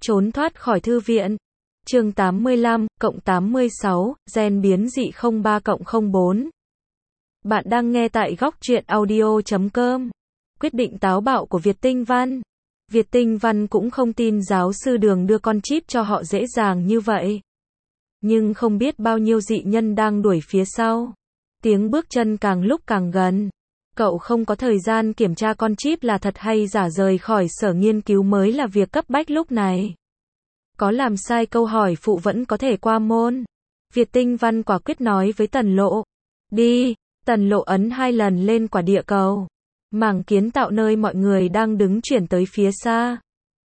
Trốn thoát khỏi thư viện. Chương 85, cộng 86, gen biến dị 03-04. Bạn đang nghe tại góc truyện audio.com. Quyết định táo bạo của Việt Tinh Văn. Việt Tinh Văn cũng không tin giáo sư Đường đưa con chip cho họ dễ dàng như vậy. Nhưng không biết bao nhiêu dị nhân đang đuổi phía sau. Tiếng bước chân càng lúc càng gần. Cậu không có thời gian kiểm tra con chip là thật hay giả, rời khỏi sở nghiên cứu mới là việc cấp bách lúc này. Có làm sai câu hỏi phụ vẫn có thể qua môn. Việt Tinh Văn quả quyết nói với Tần Lộ. Đi. Tần Lộ ấn 2 lần lên quả địa cầu. Mảng kiến tạo nơi mọi người đang đứng chuyển tới phía xa.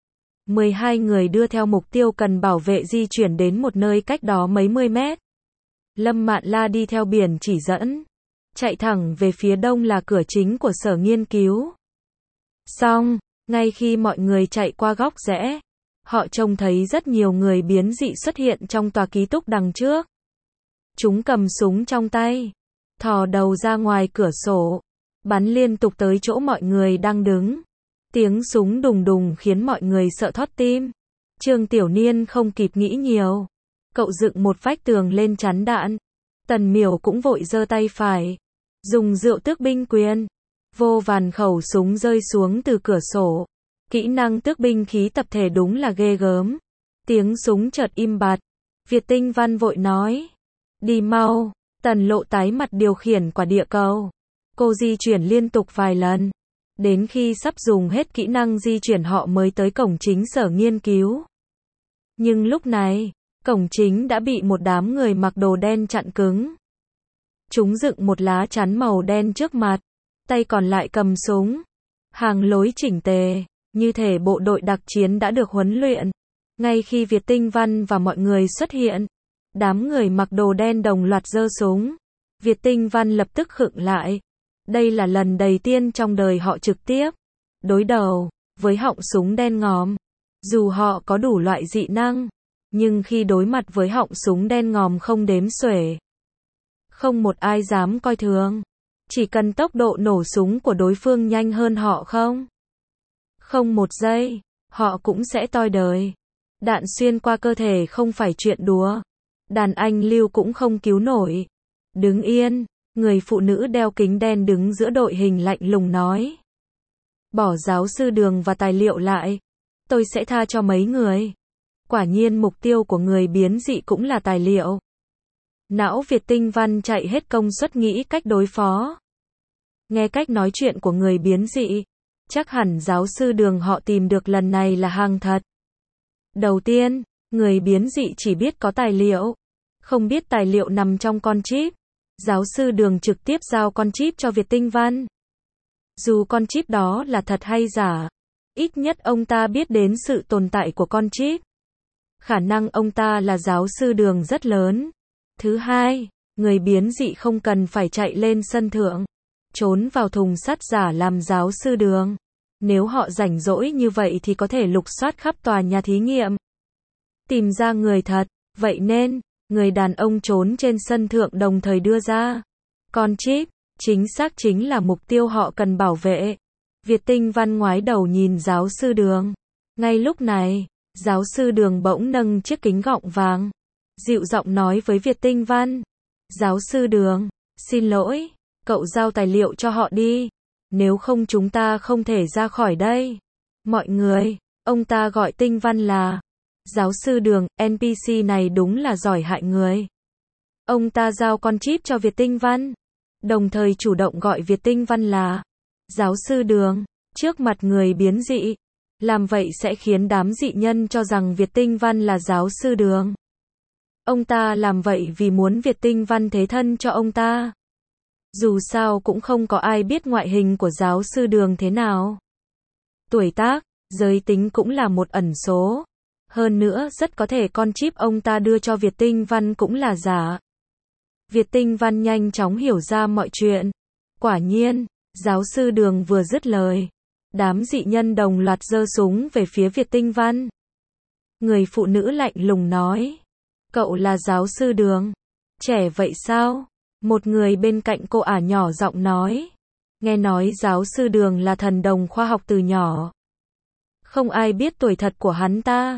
12 người đưa theo mục tiêu cần bảo vệ di chuyển đến một nơi cách đó mấy mươi mét. Lâm Mạn La đi theo biển chỉ dẫn. Chạy thẳng về phía đông là cửa chính của sở nghiên cứu. Xong, ngay khi mọi người chạy qua góc rẽ, họ trông thấy rất nhiều người biến dị xuất hiện trong tòa ký túc đằng trước. Chúng cầm súng trong tay, thò đầu ra ngoài cửa sổ, bắn liên tục tới chỗ mọi người đang đứng. Tiếng súng đùng đùng khiến mọi người sợ thót tim. Trương Tiểu Niên không kịp nghĩ nhiều. Cậu dựng một vách tường lên chắn đạn. Tần Miểu cũng vội giơ tay phải, dùng rượu tước binh quyền. Vô vàn khẩu súng rơi xuống từ cửa sổ. Kỹ năng tước binh khí tập thể đúng là ghê gớm. Tiếng súng chợt im bặt. Việt Tinh Văn vội nói. Đi mau. Tần Lộ tái mặt điều khiển quả địa cầu. Cô di chuyển liên tục vài lần. Đến khi sắp dùng hết kỹ năng di chuyển họ mới tới cổng chính sở nghiên cứu. Nhưng lúc này, cổng chính đã bị một đám người mặc đồ đen chặn cứng. Chúng dựng một lá chắn màu đen trước mặt, tay còn lại cầm súng. Hàng lối chỉnh tề, như thể bộ đội đặc chiến đã được huấn luyện. Ngay khi Việt Tinh Văn và mọi người xuất hiện, đám người mặc đồ đen đồng loạt giơ súng. Việt Tinh Văn lập tức khựng lại. Đây là lần đầu tiên trong đời họ trực tiếp đối đầu với họng súng đen ngòm. Dù họ có đủ loại dị năng, nhưng khi đối mặt với họng súng đen ngòm không đếm xuể, không một ai dám coi thường. Chỉ cần tốc độ nổ súng của đối phương nhanh hơn họ không một giây, họ cũng sẽ toi đời. Đạn xuyên qua cơ thể không phải chuyện đùa. Đàn anh Lưu cũng không cứu nổi. Đứng yên. Người phụ nữ đeo kính đen đứng giữa đội hình lạnh lùng nói. Bỏ giáo sư Đường và tài liệu lại. Tôi sẽ tha cho mấy người. Quả nhiên mục tiêu của người biến dị cũng là tài liệu. Não Việt Tinh Văn chạy hết công suất nghĩ cách đối phó. Nghe cách nói chuyện của người biến dị, chắc hẳn giáo sư Đường họ tìm được lần này là hàng thật. Đầu tiên, người biến dị chỉ biết có tài liệu, không biết tài liệu nằm trong con chip. Giáo sư Đường trực tiếp giao con chip cho Việt Tinh Văn. Dù con chip đó là thật hay giả, ít nhất ông ta biết đến sự tồn tại của con chip. Khả năng ông ta là giáo sư Đường rất lớn. Thứ hai, người biến dị không cần phải chạy lên sân thượng, trốn vào thùng sắt giả làm giáo sư Đường. Nếu họ rảnh rỗi như vậy thì có thể lục soát khắp tòa nhà thí nghiệm, tìm ra người thật. Vậy nên, người đàn ông trốn trên sân thượng đồng thời đưa ra con chip, chính xác chính là mục tiêu họ cần bảo vệ. Việt Tinh Văn ngoái đầu nhìn giáo sư Đường. Ngay lúc này, giáo sư Đường bỗng nâng chiếc kính gọng vàng, dịu giọng nói với Việt Tinh Văn. Giáo sư Đường, xin lỗi, cậu giao tài liệu cho họ đi. Nếu không chúng ta không thể ra khỏi đây. Mọi người, ông ta gọi Tinh Văn là giáo sư Đường, NPC này đúng là giỏi hại người. Ông ta giao con chip cho Việt Tinh Văn, đồng thời chủ động gọi Việt Tinh Văn là giáo sư Đường, trước mặt người biến dị. Làm vậy sẽ khiến đám dị nhân cho rằng Việt Tinh Văn là giáo sư Đường. Ông ta làm vậy vì muốn Việt Tinh Văn thế thân cho ông ta. Dù sao cũng không có ai biết ngoại hình của giáo sư Đường thế nào. Tuổi tác, giới tính cũng là một ẩn số. Hơn nữa rất có thể con chip ông ta đưa cho Việt Tinh Văn cũng là giả. Việt Tinh Văn nhanh chóng hiểu ra mọi chuyện. Quả nhiên, giáo sư Đường vừa dứt lời, đám dị nhân đồng loạt giơ súng về phía Việt Tinh Văn. Người phụ nữ lạnh lùng nói. Cậu là giáo sư Đường. Trẻ vậy sao? Một người bên cạnh cô ả nhỏ giọng nói. Nghe nói giáo sư Đường là thần đồng khoa học từ nhỏ. Không ai biết tuổi thật của hắn ta.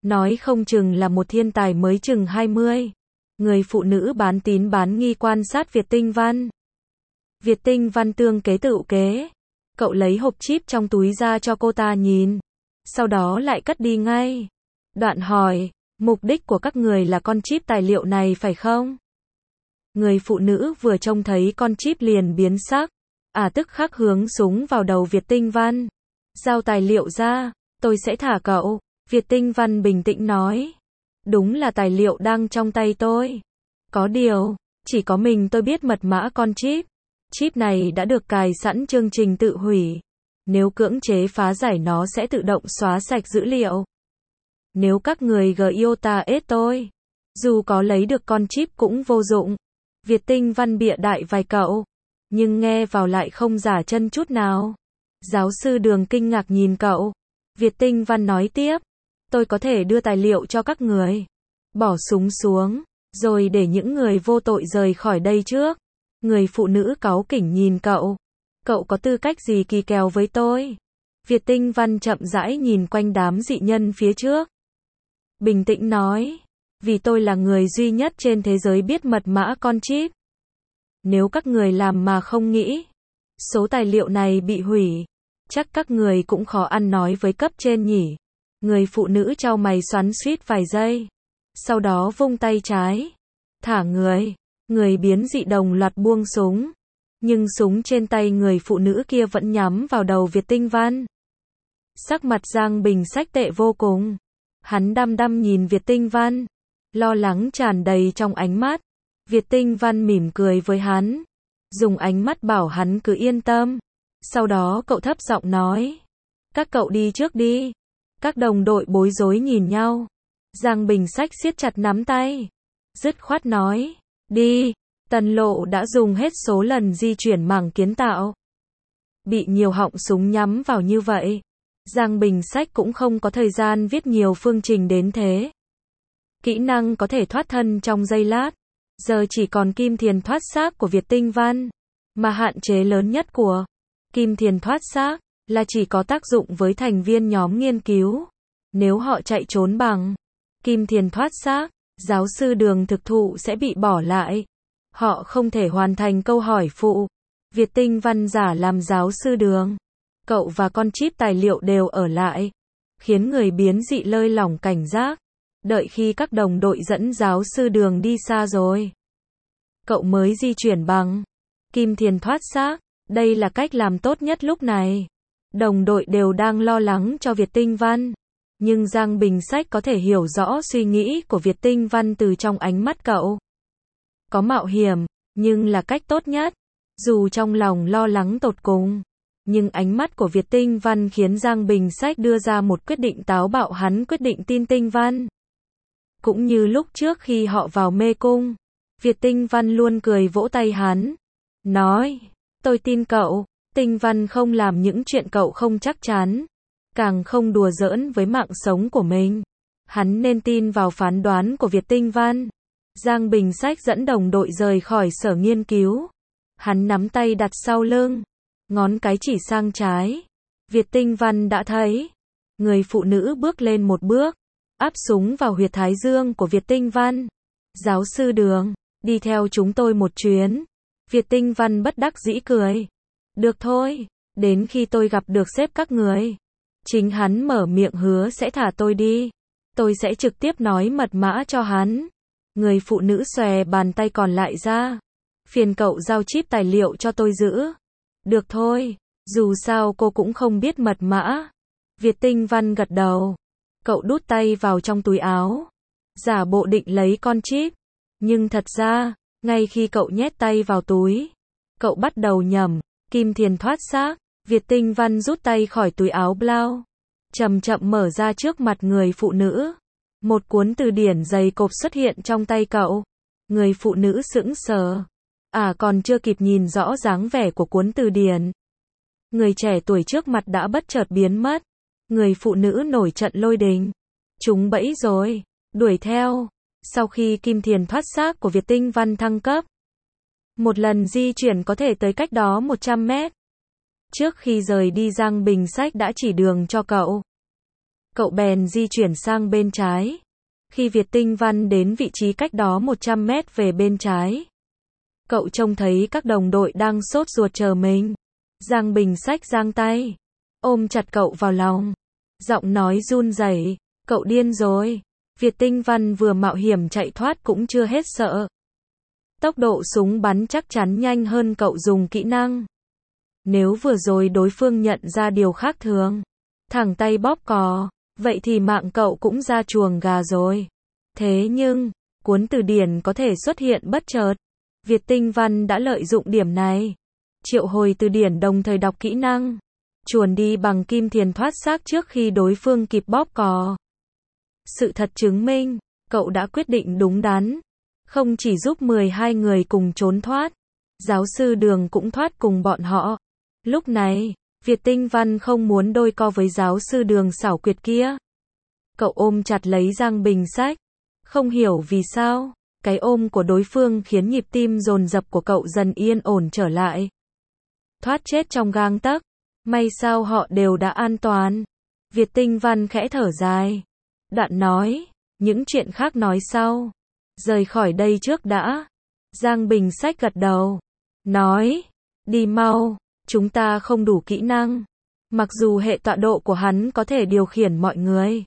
Nói không chừng là một thiên tài mới chừng 20. Người phụ nữ bán tín bán nghi quan sát Việt Tinh Văn. Việt Tinh Văn tương kế tựu kế. Cậu lấy hộp chip trong túi ra cho cô ta nhìn. Sau đó lại cất đi ngay. Đoạn hỏi, mục đích của các người là con chip tài liệu này phải không? Người phụ nữ vừa trông thấy con chip liền biến sắc. Tức khắc hướng súng vào đầu Việt Tinh Văn. Giao tài liệu ra, tôi sẽ thả cậu. Việt Tinh Văn bình tĩnh nói. Đúng là tài liệu đang trong tay tôi. Có điều, chỉ có mình tôi biết mật mã con chip. Chip này đã được cài sẵn chương trình tự hủy. Nếu cưỡng chế phá giải nó sẽ tự động xóa sạch dữ liệu. Nếu các người Giota ết tôi, dù có lấy được con chip cũng vô dụng. Việt Tinh Văn bịa đại vài cậu, nhưng nghe vào lại không giả chân chút nào. Giáo sư Đường kinh ngạc nhìn cậu. Việt Tinh Văn nói tiếp, tôi có thể đưa tài liệu cho các người. Bỏ súng xuống, rồi để những người vô tội rời khỏi đây trước. Người phụ nữ cáu kỉnh nhìn cậu. Cậu có tư cách gì kỳ kèo với tôi? Việt Tinh Văn chậm rãi nhìn quanh đám dị nhân phía trước. Bình tĩnh nói, vì tôi là người duy nhất trên thế giới biết mật mã con chip. Nếu các người làm mà không nghĩ, số tài liệu này bị hủy, chắc các người cũng khó ăn nói với cấp trên nhỉ. Người phụ nữ chau mày xoắn xuýt vài giây. Sau đó vung tay trái. Thả người. Người biến dị đồng loạt buông súng. Nhưng súng trên tay người phụ nữ kia vẫn nhắm vào đầu Việt Tinh Văn. Sắc mặt Giang Bình Sách tệ vô cùng. Hắn đăm đăm nhìn Việt Tinh Văn. Lo lắng tràn đầy trong ánh mắt. Việt Tinh Văn mỉm cười với hắn. Dùng ánh mắt bảo hắn cứ yên tâm. Sau đó cậu thấp giọng nói. Các cậu đi trước đi. Các đồng đội bối rối nhìn nhau. Giang Bình Sách siết chặt nắm tay. Dứt khoát nói. Đi. Tần Lộ đã dùng hết số lần di chuyển mảng kiến tạo. Bị nhiều họng súng nhắm vào như vậy. Giang Bình Sách cũng không có thời gian viết nhiều phương trình đến thế. Kỹ năng có thể thoát thân trong giây lát. Giờ chỉ còn kim thiền thoát xác của Việt Tinh Văn. Mà hạn chế lớn nhất của kim thiền thoát xác là chỉ có tác dụng với thành viên nhóm nghiên cứu. Nếu họ chạy trốn bằng kim thiền thoát xác, giáo sư Đường thực thụ sẽ bị bỏ lại. Họ không thể hoàn thành câu hỏi phụ. Việt Tinh Văn giả làm giáo sư Đường. Cậu và con chip tài liệu đều ở lại. Khiến người biến dị lơi lỏng cảnh giác. Đợi khi các đồng đội dẫn giáo sư Đường đi xa rồi, cậu mới di chuyển bằng kim thiền thoát xác. Đây là cách làm tốt nhất lúc này. Đồng đội đều đang lo lắng cho Việt Tinh Văn. Nhưng Giang Bình Sách có thể hiểu rõ suy nghĩ của Việt Tinh Văn từ trong ánh mắt cậu. Có mạo hiểm, nhưng là cách tốt nhất. Dù trong lòng lo lắng tột cùng, nhưng ánh mắt của Việt Tinh Văn khiến Giang Bình Sách đưa ra một quyết định táo bạo. Hắn quyết định tin Tinh Văn. Cũng như lúc trước khi họ vào mê cung, Việt Tinh Văn luôn cười vỗ tay hắn. Nói, tôi tin cậu. Tinh Văn không làm những chuyện cậu không chắc chắn. Càng không đùa giỡn với mạng sống của mình. Hắn nên tin vào phán đoán của Việt Tinh Văn. Giang Bình Sách dẫn đồng đội rời khỏi sở nghiên cứu. Hắn nắm tay đặt sau lưng. Ngón cái chỉ sang trái. Việt Tinh Văn đã thấy. Người phụ nữ bước lên một bước. Áp súng vào huyệt thái dương của Việt Tinh Văn. Giáo sư Đường, đi theo chúng tôi một chuyến. Việt Tinh Văn bất đắc dĩ cười. Được thôi, đến khi tôi gặp được sếp các người. Chính hắn mở miệng hứa sẽ thả tôi đi. Tôi sẽ trực tiếp nói mật mã cho hắn. Người phụ nữ xòe bàn tay còn lại ra. Phiền cậu giao chip tài liệu cho tôi giữ. Được thôi, dù sao cô cũng không biết mật mã. Việt Tinh Văn gật đầu. Cậu đút tay vào trong túi áo. Giả bộ định lấy con chip. Nhưng thật ra, ngay khi cậu nhét tay vào túi, cậu bắt đầu nhẩm. Kim thiền thoát xác. Việt Tinh Văn rút tay khỏi túi áo blau. Chậm chậm mở ra trước mặt người phụ nữ. Một cuốn từ điển dày cộp xuất hiện trong tay cậu. Người phụ nữ sững sờ. Còn chưa kịp nhìn rõ dáng vẻ của cuốn từ điển. Người trẻ tuổi trước mặt đã bất chợt biến mất. Người phụ nữ nổi trận lôi đình. Chúng bẫy rồi. Đuổi theo. Sau khi kim thiền thoát xác của Việt Tinh Văn thăng cấp, một lần di chuyển có thể tới cách đó 100 mét. Trước khi rời đi Giang Bình Sách đã chỉ đường cho cậu. cậu bèn di chuyển sang bên trái. Khi Việt Tinh Văn đến vị trí cách đó 100 mét về bên trái, cậu trông thấy các đồng đội đang sốt ruột chờ mình. Giang Bình Sách giang tay, ôm chặt cậu vào lòng. Giọng nói run rẩy, cậu điên rồi. Việt Tinh Văn vừa mạo hiểm chạy thoát cũng chưa hết sợ. Tốc độ súng bắn chắc chắn nhanh hơn cậu dùng kỹ năng. Nếu vừa rồi đối phương nhận ra điều khác thường, thẳng tay bóp cò, vậy thì mạng cậu cũng ra chuồng gà rồi. Thế nhưng, cuốn từ điển có thể xuất hiện bất chợt. Việt Tinh Văn đã lợi dụng điểm này. Triệu hồi từ điển đồng thời đọc kỹ năng. Chuồn đi bằng kim thiền thoát xác trước khi đối phương kịp bóp cò. Sự thật chứng minh, cậu đã quyết định đúng đắn. Không chỉ giúp 12 người cùng trốn thoát, giáo sư Đường cũng thoát cùng bọn họ. Lúc này, Việt Tinh Văn không muốn đôi co với giáo sư Đường xảo quyệt kia. Cậu ôm chặt lấy Giang Bình Sách. Không hiểu vì sao, cái ôm của đối phương khiến nhịp tim dồn dập của cậu dần yên ổn trở lại. Thoát chết trong gang tấc, may sao họ đều đã an toàn. Việt Tinh Văn khẽ thở dài. Đoạn nói, những chuyện khác nói sau. Rời khỏi đây trước đã. Giang Bình Sách gật đầu. Nói, đi mau, chúng ta không đủ kỹ năng. Mặc dù hệ tọa độ của hắn có thể điều khiển mọi người,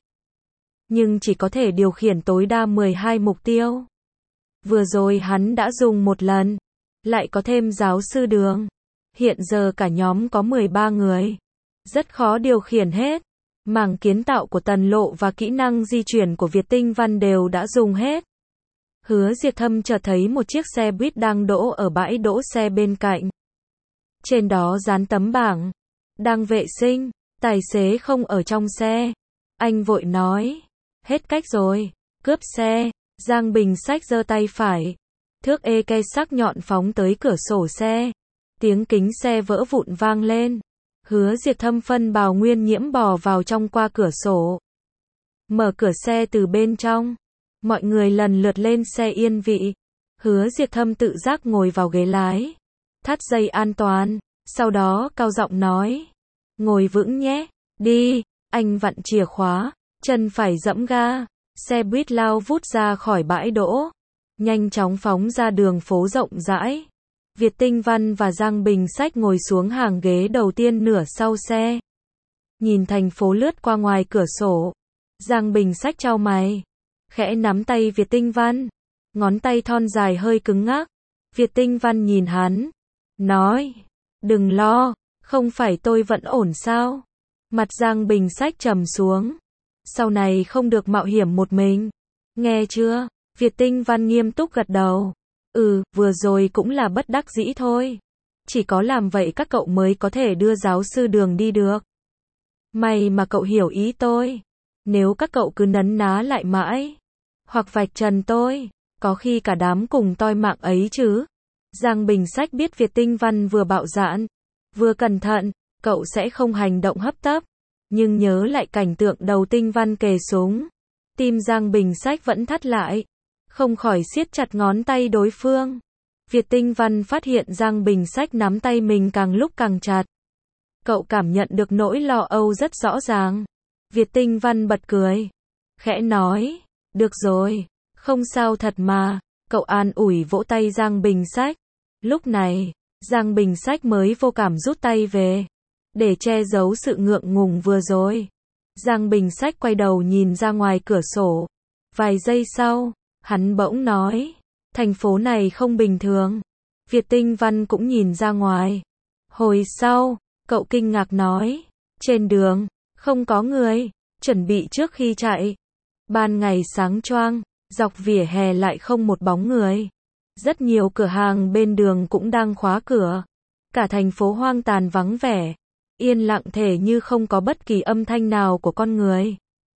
nhưng chỉ có thể điều khiển tối đa 12 mục tiêu. Vừa rồi hắn đã dùng một lần. Lại có thêm giáo sư Đường. Hiện giờ cả nhóm có 13 người. Rất khó điều khiển hết. Mảng kiến tạo của Tần Lộ và kỹ năng di chuyển của Việt Tinh Văn đều đã dùng hết. Hứa Diệt Thâm chợt thấy một chiếc xe buýt đang đỗ ở bãi đỗ xe bên cạnh. Trên đó dán tấm bảng. Đang vệ sinh, tài xế không ở trong xe. Anh vội nói. Hết cách rồi, cướp xe. Giang Bình Sách giơ tay phải. Thước AK sắc nhọn phóng tới cửa sổ xe. Tiếng kính xe vỡ vụn vang lên. Hứa Diệt Thâm phân bào nguyên nhiễm bò vào trong qua cửa sổ. Mở cửa xe từ bên trong. Mọi người lần lượt lên xe yên vị. Hứa Diệt Thâm tự giác ngồi vào ghế lái. Thắt dây an toàn. Sau đó cao giọng nói. Ngồi vững nhé. Đi. Anh vặn chìa khóa. Chân phải giẫm ga. Xe buýt lao vút ra khỏi bãi đỗ. Nhanh chóng phóng ra đường phố rộng rãi. Việt Tinh Văn và Giang Bình Sách ngồi xuống hàng ghế đầu tiên nửa sau xe. Nhìn thành phố lướt qua ngoài cửa sổ. Giang Bình Sách chau mày. Khẽ nắm tay Việt Tinh Văn. Ngón tay thon dài hơi cứng ngắc. Việt Tinh Văn nhìn hắn. Nói. Đừng lo. Không phải tôi vẫn ổn sao? Mặt Giang Bình Sách trầm xuống. Sau này không được mạo hiểm một mình. Nghe chưa? Việt Tinh Văn nghiêm túc gật đầu. Vừa rồi cũng là bất đắc dĩ thôi. Chỉ có làm vậy các cậu mới có thể đưa giáo sư Đường đi được. May mà cậu hiểu ý tôi. Nếu các cậu cứ nấn ná lại mãi, hoặc vạch trần tôi, có khi cả đám cùng toi mạng ấy chứ. Giang Bình Sách biết Việt Tinh Văn vừa bạo dạn, vừa cẩn thận, cậu sẽ không hành động hấp tấp. Nhưng nhớ lại cảnh tượng đầu Tinh Văn kề súng, tim Giang Bình Sách vẫn thắt lại, không khỏi siết chặt ngón tay đối phương. Việt Tinh Văn phát hiện Giang Bình Sách nắm tay mình càng lúc càng chặt. Cậu cảm nhận được nỗi lo âu rất rõ ràng. Việt Tinh Văn bật cười, khẽ nói, được rồi, không sao thật mà. Cậu an ủi vỗ tay Giang Bình Sách. Lúc này, Giang Bình Sách mới vô cảm rút tay về, để che giấu sự ngượng ngùng vừa rồi. Giang Bình Sách quay đầu nhìn ra ngoài cửa sổ. Vài giây sau, hắn bỗng nói, thành phố này không bình thường. Việt Tinh Văn cũng nhìn ra ngoài. Hồi sau, cậu kinh ngạc nói, trên đường, không có người, chuẩn bị trước khi chạy. Ban ngày sáng choang, dọc vỉa hè lại không một bóng người. Rất nhiều cửa hàng bên đường cũng đang khóa cửa. Cả thành phố hoang tàn vắng vẻ, yên lặng thể như không có bất kỳ âm thanh nào của con người.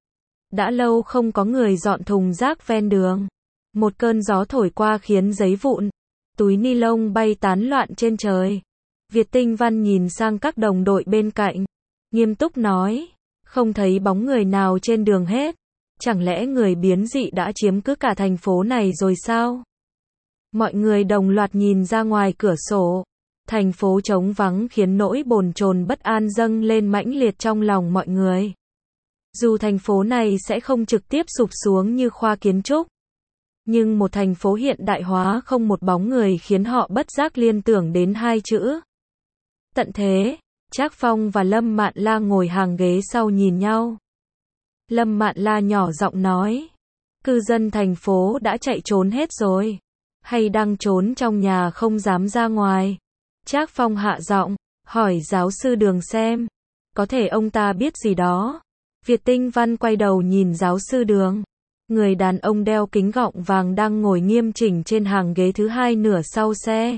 Đã lâu không có người dọn thùng rác ven đường. Một cơn gió thổi qua khiến giấy vụn, túi ni lông bay tán loạn trên trời. Việt Tinh Văn nhìn sang các đồng đội bên cạnh, nghiêm túc nói, không thấy bóng người nào trên đường hết. Chẳng lẽ người biến dị đã chiếm cứ cả thành phố này rồi sao? Mọi người đồng loạt nhìn ra ngoài cửa sổ. Thành phố trống vắng khiến nỗi bồn chồn bất an dâng lên mãnh liệt trong lòng mọi người. Dù thành phố này sẽ không trực tiếp sụp xuống như khoa kiến trúc, nhưng một thành phố hiện đại hóa không một bóng người khiến họ bất giác liên tưởng đến hai chữ tận thế. Trác Phong và Lâm Mạn La ngồi hàng ghế sau nhìn nhau. Lâm Mạn La nhỏ giọng nói, cư dân thành phố đã chạy trốn hết rồi, hay đang trốn trong nhà không dám ra ngoài? Trác Phong hạ giọng, hỏi giáo sư Đường xem, có thể ông ta biết gì đó. Việt Tinh Văn quay đầu nhìn giáo sư Đường. Người đàn ông đeo kính gọng vàng đang ngồi nghiêm chỉnh trên hàng ghế thứ hai nửa sau xe.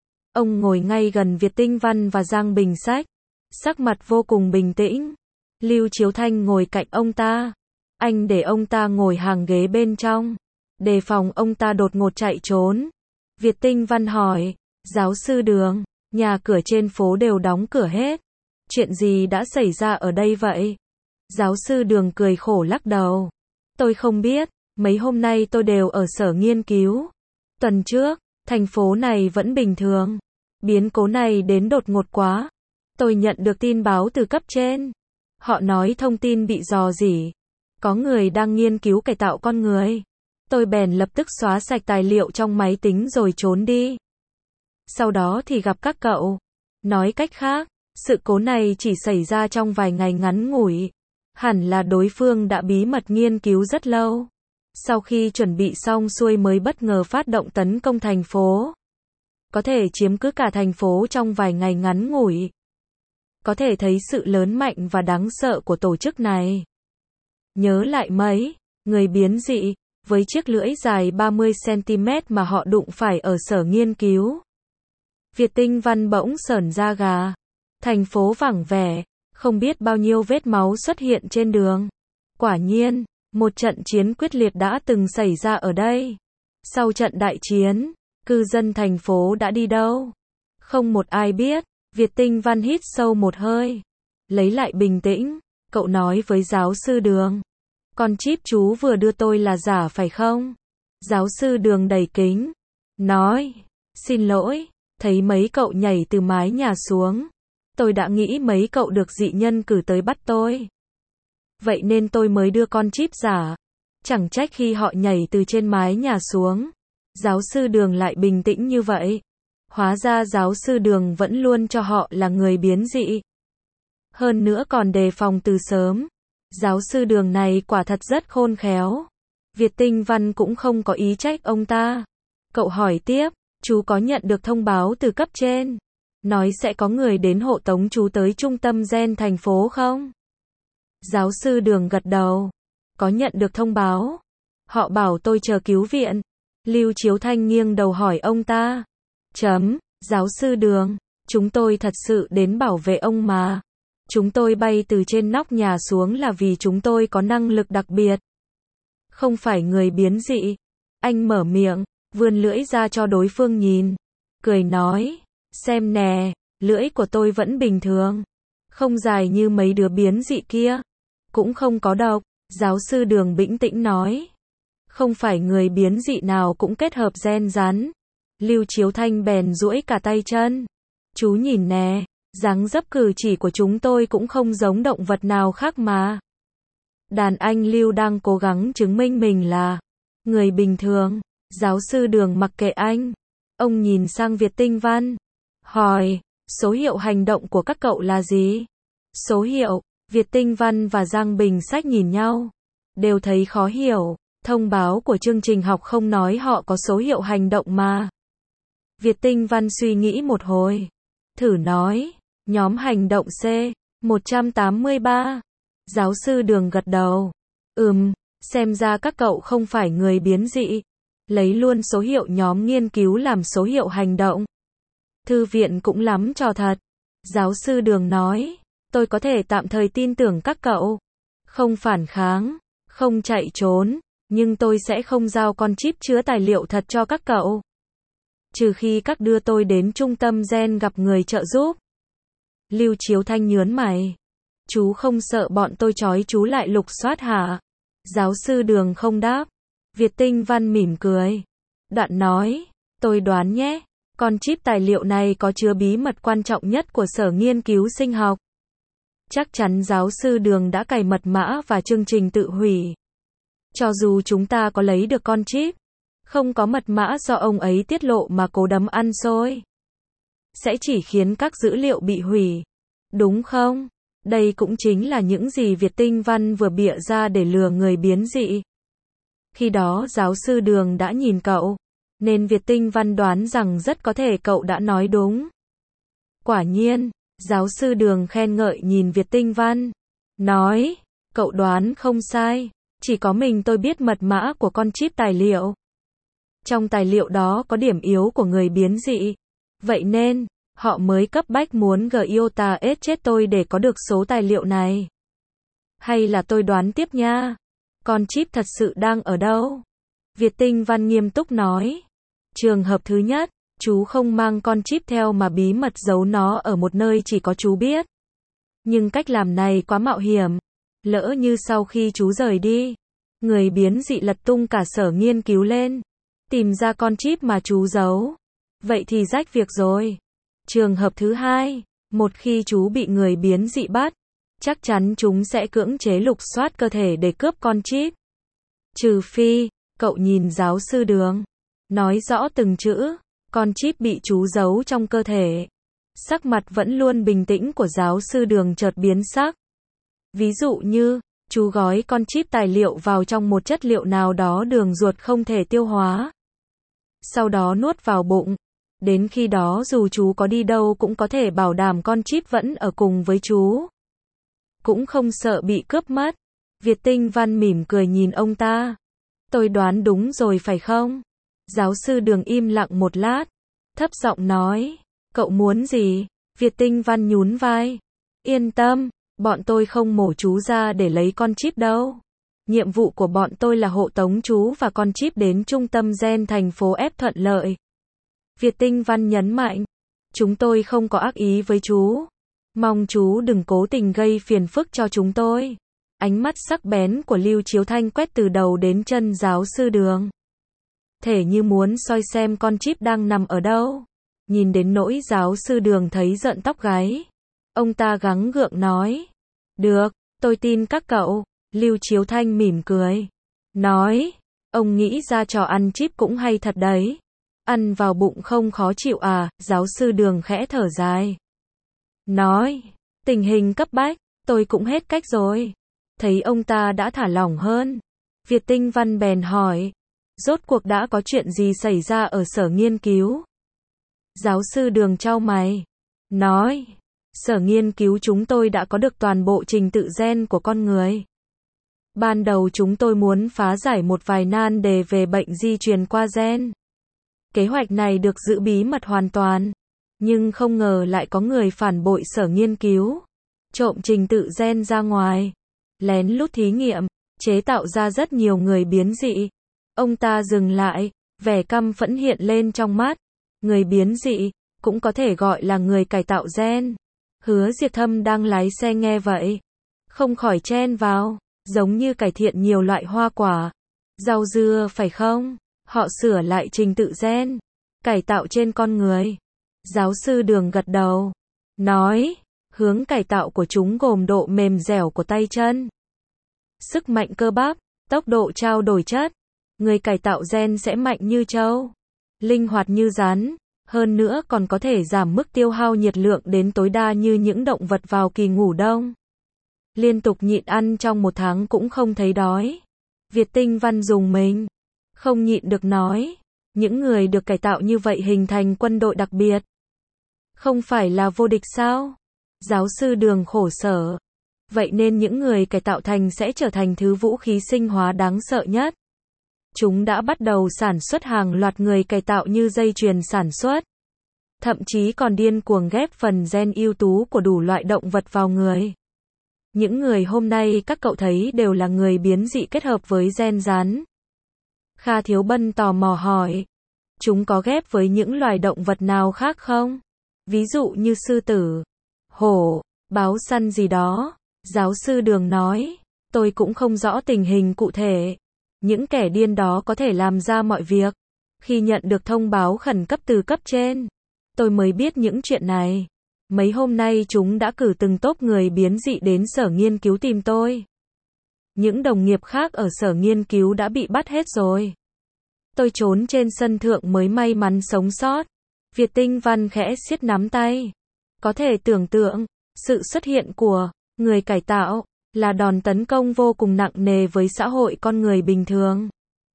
Ông ngồi ngay gần Việt Tinh Văn và Giang Bình Sách, sắc mặt vô cùng bình tĩnh. Lưu Chiếu Thanh ngồi cạnh ông ta. Anh để ông ta ngồi hàng ghế bên trong, đề phòng ông ta đột ngột chạy trốn. Việt Tinh Văn hỏi, giáo sư Đường, nhà cửa trên phố đều đóng cửa hết. Chuyện gì đã xảy ra ở đây vậy? Giáo sư Đường cười khổ lắc đầu. Tôi không biết, mấy hôm nay tôi đều ở sở nghiên cứu. Tuần trước, thành phố này vẫn bình thường. Biến cố này đến đột ngột quá. Tôi nhận được tin báo từ cấp trên. Họ nói thông tin bị rò rỉ. Có người đang nghiên cứu cải tạo con người. Tôi bèn lập tức xóa sạch tài liệu trong máy tính rồi trốn đi. Sau đó thì gặp các cậu. Nói cách khác, sự cố này chỉ xảy ra trong vài ngày ngắn ngủi. Hẳn là đối phương đã bí mật nghiên cứu rất lâu. Sau khi chuẩn bị xong xuôi mới bất ngờ phát động tấn công thành phố. Có thể chiếm cứ cả thành phố trong vài ngày ngắn ngủi. Có thể thấy sự lớn mạnh và đáng sợ của tổ chức này. Nhớ lại mấy người biến dị với chiếc lưỡi dài 30 cm mà họ đụng phải ở sở nghiên cứu. Việt Tinh Văn bỗng sởn da gà. Thành phố vắng vẻ, không biết bao nhiêu vết máu xuất hiện trên đường. Quả nhiên, một trận chiến quyết liệt đã từng xảy ra ở đây. Sau trận đại chiến, cư dân thành phố đã đi đâu? Không một ai biết. Việt Tinh Văn hít sâu một hơi, lấy lại bình tĩnh, cậu nói với giáo sư Đường. Con chip chú vừa đưa tôi là giả phải không? Giáo sư Đường đẩy kính, nói, xin lỗi, thấy mấy cậu nhảy từ mái nhà xuống. Tôi đã nghĩ mấy cậu được dị nhân cử tới bắt tôi. Vậy nên tôi mới đưa con chip giả. Chẳng trách khi họ nhảy từ trên mái nhà xuống. Giáo sư Đường lại bình tĩnh như vậy. Hóa ra giáo sư Đường vẫn luôn cho họ là người biến dị. Hơn nữa còn đề phòng từ sớm. Giáo sư Đường này quả thật rất khôn khéo. Việt Tinh Văn cũng không có ý trách ông ta. Cậu hỏi tiếp, chú có nhận được thông báo từ cấp trên? Nói sẽ có người đến hộ tống chú tới trung tâm gen thành phố không? Giáo sư Đường gật đầu. Có nhận được thông báo. Họ bảo tôi chờ cứu viện. Lưu Chiếu Thanh nghiêng đầu hỏi ông ta. Giáo sư Đường, chúng tôi thật sự đến bảo vệ ông mà. Chúng tôi bay từ trên nóc nhà xuống là vì chúng tôi có năng lực đặc biệt. Không phải người biến dị. Anh mở miệng, vươn lưỡi ra cho đối phương nhìn. Cười nói, xem nè, lưỡi của tôi vẫn bình thường. Không dài như mấy đứa biến dị kia. Cũng không có độc. Giáo sư Đường bình tĩnh nói. Không phải người biến dị nào cũng kết hợp gen rắn. Lưu Chiếu Thanh bèn duỗi cả tay chân. Chú nhìn nè, dáng dấp cử chỉ của chúng tôi cũng không giống động vật nào khác mà. Đàn anh Lưu đang cố gắng chứng minh mình là người bình thường. Giáo sư Đường mặc kệ anh. Ông nhìn sang Việt Tinh Văn. Hỏi, số hiệu hành động của các cậu là gì? Số hiệu, Việt Tinh Văn và Giang Bình Sách nhìn nhau. Đều thấy khó hiểu. Thông báo của chương trình học không nói họ có số hiệu hành động mà. Việt Tinh Văn suy nghĩ một hồi. Thử nói, nhóm hành động C, 183. Giáo sư Đường gật đầu. Xem ra các cậu không phải người biến dị. Lấy luôn số hiệu nhóm nghiên cứu làm số hiệu hành động. Thư viện cũng lắm trò thật. Giáo sư Đường nói, tôi có thể tạm thời tin tưởng các cậu. Không phản kháng, không chạy trốn, nhưng tôi sẽ không giao con chip chứa tài liệu thật cho các cậu. Trừ khi các đưa tôi đến trung tâm gen gặp người trợ giúp. Lưu Chiếu Thanh nhớn mày. Chú không sợ bọn tôi trói chú lại lục soát hả? Giáo sư Đường không đáp. Việt Tinh Văn mỉm cười. Đoạn nói, tôi đoán nhé, con chip tài liệu này có chứa bí mật quan trọng nhất của sở nghiên cứu sinh học. Chắc chắn giáo sư Đường đã cài mật mã và chương trình tự hủy. Cho dù chúng ta có lấy được con chip, không có mật mã do ông ấy tiết lộ mà cố đấm ăn xôi, sẽ chỉ khiến các dữ liệu bị hủy. Đúng không? Đây cũng chính là những gì Việt Tinh Văn vừa bịa ra để lừa người biến dị. Khi đó giáo sư Đường đã nhìn cậu, nên Việt Tinh Văn đoán rằng rất có thể cậu đã nói đúng. Quả nhiên, giáo sư Đường khen ngợi nhìn Việt Tinh Văn, nói, cậu đoán không sai, chỉ có mình tôi biết mật mã của con chip tài liệu. Trong tài liệu đó có điểm yếu của người biến dị. Vậy nên, họ mới cấp bách muốn Giota ết chết tôi để có được số tài liệu này. Hay là tôi đoán tiếp nha? Con chip thật sự đang ở đâu? Việt Tinh Văn nghiêm túc nói. Trường hợp thứ nhất, chú không mang con chip theo mà bí mật giấu nó ở một nơi chỉ có chú biết. Nhưng cách làm này quá mạo hiểm. Lỡ như sau khi chú rời đi, người biến dị lật tung cả sở nghiên cứu lên, tìm ra con chip mà chú giấu. Vậy thì rách việc rồi. Trường hợp thứ hai, một khi chú bị người biến dị bắt, chắc chắn chúng sẽ cưỡng chế lục soát cơ thể để cướp con chip. Trừ phi, cậu nhìn giáo sư Đường, nói rõ từng chữ, con chip bị chú giấu trong cơ thể. Sắc mặt vẫn luôn bình tĩnh của giáo sư Đường chợt biến sắc. Ví dụ như, chú gói con chip tài liệu vào trong một chất liệu nào đó đường ruột không thể tiêu hóa. Sau đó nuốt vào bụng. Đến khi đó dù chú có đi đâu cũng có thể bảo đảm con chip vẫn ở cùng với chú. Cũng không sợ bị cướp mất. Việt Tinh Văn mỉm cười nhìn ông ta. Tôi đoán đúng rồi phải không? Giáo sư Đường im lặng một lát, thấp giọng nói. Cậu muốn gì? Việt Tinh Văn nhún vai. Yên tâm, bọn tôi không mổ chú ra để lấy con chip đâu. Nhiệm vụ của bọn tôi là hộ tống chú và con chip đến trung tâm gen thành phố F thuận lợi. Việt Tinh Văn nhấn mạnh. Chúng tôi không có ác ý với chú. Mong chú đừng cố tình gây phiền phức cho chúng tôi. Ánh mắt sắc bén của Lưu Chiếu Thanh quét từ đầu đến chân giáo sư Đường. Thể như muốn soi xem con chip đang nằm ở đâu. Nhìn đến nỗi giáo sư Đường thấy giận tóc gáy. Ông ta gắng gượng nói. Được, tôi tin các cậu. Lưu Chiếu Thanh mỉm cười. Nói, ông nghĩ ra trò ăn chip cũng hay thật đấy. Ăn vào bụng không khó chịu à? Giáo sư Đường khẽ thở dài. Nói, tình hình cấp bách, tôi cũng hết cách rồi. Thấy ông ta đã thả lỏng hơn. Việt Tinh Văn bèn hỏi. Rốt cuộc đã có chuyện gì xảy ra ở sở nghiên cứu? Giáo sư Đường chau mày. Nói, sở nghiên cứu chúng tôi đã có được toàn bộ trình tự gen của con người. Ban đầu chúng tôi muốn phá giải một vài nan đề về bệnh di truyền qua gen. Kế hoạch này được giữ bí mật hoàn toàn. Nhưng không ngờ lại có người phản bội sở nghiên cứu. Trộm trình tự gen ra ngoài. Lén lút thí nghiệm. Chế tạo ra rất nhiều người biến dị. Ông ta dừng lại. Vẻ căm phẫn hiện lên trong mắt. Người biến dị, cũng có thể gọi là người cải tạo gen. Hứa Diệt Thâm đang lái xe nghe vậy. Không khỏi chen vào. Giống như cải thiện nhiều loại hoa quả. Rau dưa phải không? Họ sửa lại trình tự gen. Cải tạo trên con người. Giáo sư Đường gật đầu. Nói, hướng cải tạo của chúng gồm độ mềm dẻo của tay chân. Sức mạnh cơ bắp, tốc độ trao đổi chất. Người cải tạo gen sẽ mạnh như trâu. Linh hoạt như rắn. Hơn nữa còn có thể giảm mức tiêu hao nhiệt lượng đến tối đa như những động vật vào kỳ ngủ đông. Liên tục nhịn ăn trong một tháng cũng không thấy đói. Việt Tinh Văn dùng mình. Không nhịn được nói. Những người được cải tạo như vậy hình thành quân đội đặc biệt. Không phải là vô địch sao? Giáo sư Đường khổ sở. Vậy nên những người cải tạo thành sẽ trở thành thứ vũ khí sinh hóa đáng sợ nhất. Chúng đã bắt đầu sản xuất hàng loạt người cải tạo như dây chuyền sản xuất. Thậm chí còn điên cuồng ghép phần gen ưu tú của đủ loại động vật vào người. Những người hôm nay các cậu thấy đều là người biến dị kết hợp với gen rắn. Kha Thiếu Bân tò mò hỏi. Chúng có ghép với những loài động vật nào khác không? Ví dụ như sư tử, hổ, báo săn gì đó. Giáo sư Đường nói. Tôi cũng không rõ tình hình cụ thể. Những kẻ điên đó có thể làm ra mọi việc. Khi nhận được thông báo khẩn cấp từ cấp trên, tôi mới biết những chuyện này. Mấy hôm nay chúng đã cử từng tốp người biến dị đến sở nghiên cứu tìm tôi. Những đồng nghiệp khác ở sở nghiên cứu đã bị bắt hết rồi. Tôi trốn trên sân thượng mới may mắn sống sót. Việt Tinh Văn khẽ siết nắm tay. Có thể tưởng tượng, sự xuất hiện của người cải tạo là đòn tấn công vô cùng nặng nề với xã hội con người bình thường.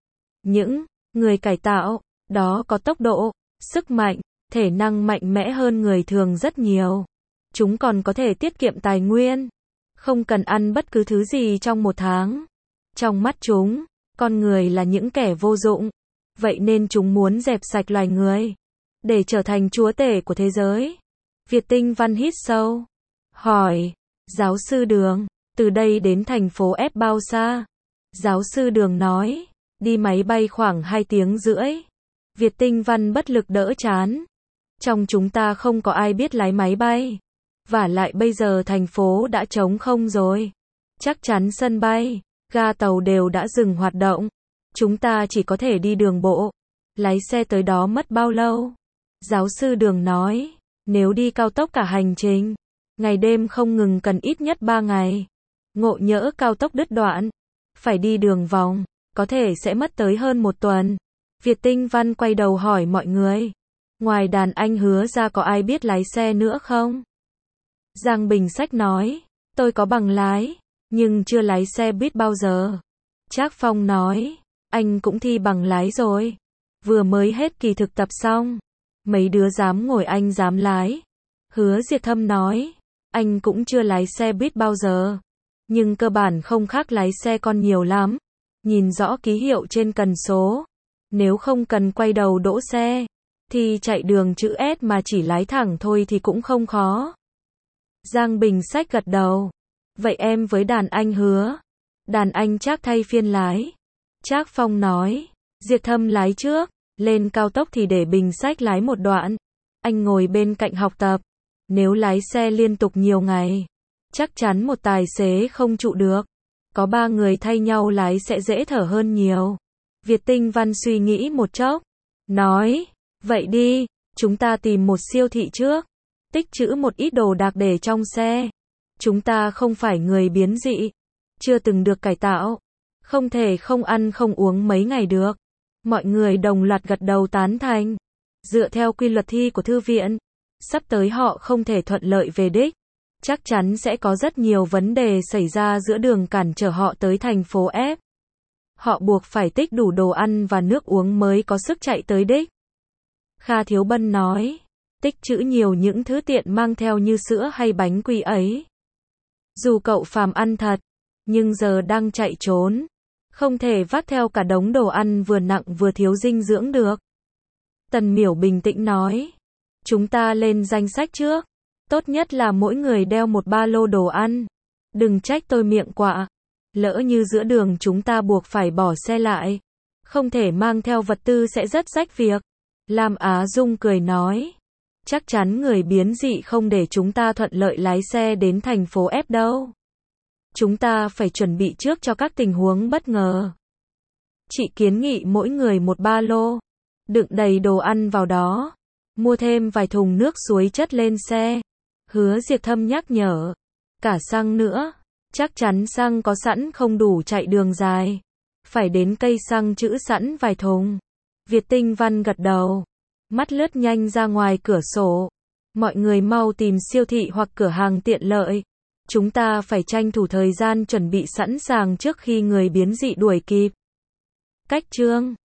Những người cải tạo đó có tốc độ, sức mạnh, thể năng mạnh mẽ hơn người thường rất nhiều. Chúng còn có thể tiết kiệm tài nguyên, không cần ăn bất cứ thứ gì trong một tháng. Trong mắt chúng, con người là những kẻ vô dụng. Vậy nên chúng muốn dẹp sạch loài người, để trở thành chúa tể của thế giới. Việt Tinh Văn hít sâu, hỏi, giáo sư Đường, từ đây đến thành phố F bao xa? Giáo sư Đường nói, đi máy bay khoảng 2 tiếng rưỡi. Việt Tinh Văn bất lực đỡ chán. Trong chúng ta không có ai biết lái máy bay. Vả lại bây giờ thành phố đã trống không rồi. Chắc chắn sân bay, ga tàu đều đã dừng hoạt động. Chúng ta chỉ có thể đi đường bộ. Lái xe tới đó mất bao lâu? Giáo sư Đường nói, nếu đi cao tốc cả hành trình, ngày đêm không ngừng cần ít nhất 3 ngày. Ngộ nhỡ cao tốc đứt đoạn, phải đi đường vòng, có thể sẽ mất tới hơn 1 tuần. Việt Tinh Văn quay đầu hỏi mọi người, ngoài đàn anh Hứa ra có ai biết lái xe nữa không? Giang Bình Sách nói, tôi có bằng lái, nhưng chưa lái xe buýt bao giờ. Trác Phong nói, anh cũng thi bằng lái rồi, vừa mới hết kỳ thực tập xong. Mấy đứa dám ngồi anh dám lái. Hứa Diệt Thâm nói, anh cũng chưa lái xe buýt bao giờ, nhưng cơ bản không khác lái xe con nhiều lắm. Nhìn rõ ký hiệu trên cần số, nếu không cần quay đầu đỗ xe, thì chạy đường chữ S mà chỉ lái thẳng thôi thì cũng không khó. Giang Bình Sách gật đầu. Vậy em với đàn anh Hứa, đàn anh Trác thay phiên lái. Trác Phong nói, Diệt Thâm lái trước, lên cao tốc thì để Bình Sách lái một đoạn. Anh ngồi bên cạnh học tập. Nếu lái xe liên tục nhiều ngày, chắc chắn một tài xế không trụ được. Có 3 người thay nhau lái sẽ dễ thở hơn nhiều. Việt Tinh Văn suy nghĩ một chốc, nói, vậy đi, chúng ta tìm một siêu thị trước, tích trữ một ít đồ đạc để trong xe. Chúng ta không phải người biến dị, chưa từng được cải tạo, không thể không ăn không uống mấy ngày được. Mọi người đồng loạt gật đầu tán thành. Dựa theo quy luật thi của thư viện, sắp tới họ không thể thuận lợi về đích. Chắc chắn sẽ có rất nhiều vấn đề xảy ra giữa đường cản trở họ tới thành phố F. Họ buộc phải tích đủ đồ ăn và nước uống mới có sức chạy tới đích. Kha Thiếu Bân nói, tích trữ nhiều những thứ tiện mang theo như sữa hay bánh quy ấy. Dù cậu phàm ăn thật, nhưng giờ đang chạy trốn, không thể vác theo cả đống đồ ăn vừa nặng vừa thiếu dinh dưỡng được. Tần Miểu bình tĩnh nói, chúng ta lên danh sách trước. Tốt nhất là mỗi người đeo một ba lô đồ ăn. Đừng trách tôi miệng quạ. Lỡ như giữa đường chúng ta buộc phải bỏ xe lại, không thể mang theo vật tư sẽ rất rách việc. Lam Á Dung cười nói, chắc chắn người biến dị không để chúng ta thuận lợi lái xe đến thành phố F đâu. Chúng ta phải chuẩn bị trước cho các tình huống bất ngờ. Chị kiến nghị mỗi người một ba lô, đựng đầy đồ ăn vào đó, mua thêm vài thùng nước suối chất lên xe. Hứa Diệt Thâm nhắc nhở, cả xăng nữa, chắc chắn xăng có sẵn không đủ chạy đường dài, phải đến cây xăng trữ sẵn vài thùng. Việt Tinh Văn gật đầu, mắt lướt nhanh ra ngoài cửa sổ. Mọi người mau tìm siêu thị hoặc cửa hàng tiện lợi. Chúng ta phải tranh thủ thời gian chuẩn bị sẵn sàng trước khi người biến dị đuổi kịp. Cách chương